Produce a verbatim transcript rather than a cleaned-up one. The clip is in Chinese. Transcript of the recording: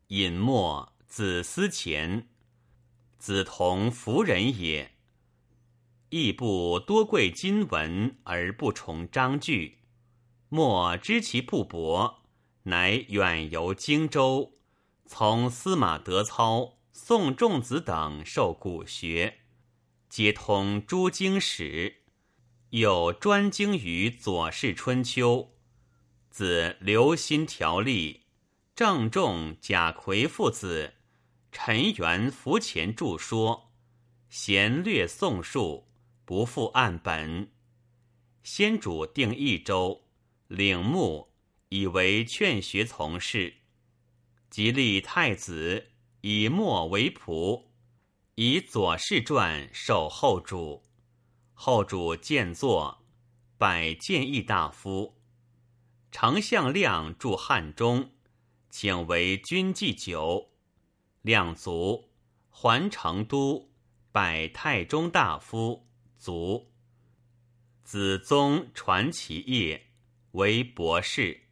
尹默，字思虔，子同夫人也。亦不多贵金文而不崇章句，莫知其不博，乃远游荆州，从司马德操、宋仲子等受古学，皆通诸经史，又专精于左氏春秋。自刘歆条例、郑仲、贾逵父子、陈元伏前著说，贤略宋述，不复案本。先主定益州，领牧，以为劝学从事。即立太子，以墨为仆，以左氏传授后主。后主见作，拜谏议大夫。丞相亮驻汉中，请为军祭酒。亮卒，还成都，拜太中大夫，卒。子宗传其业，为博士。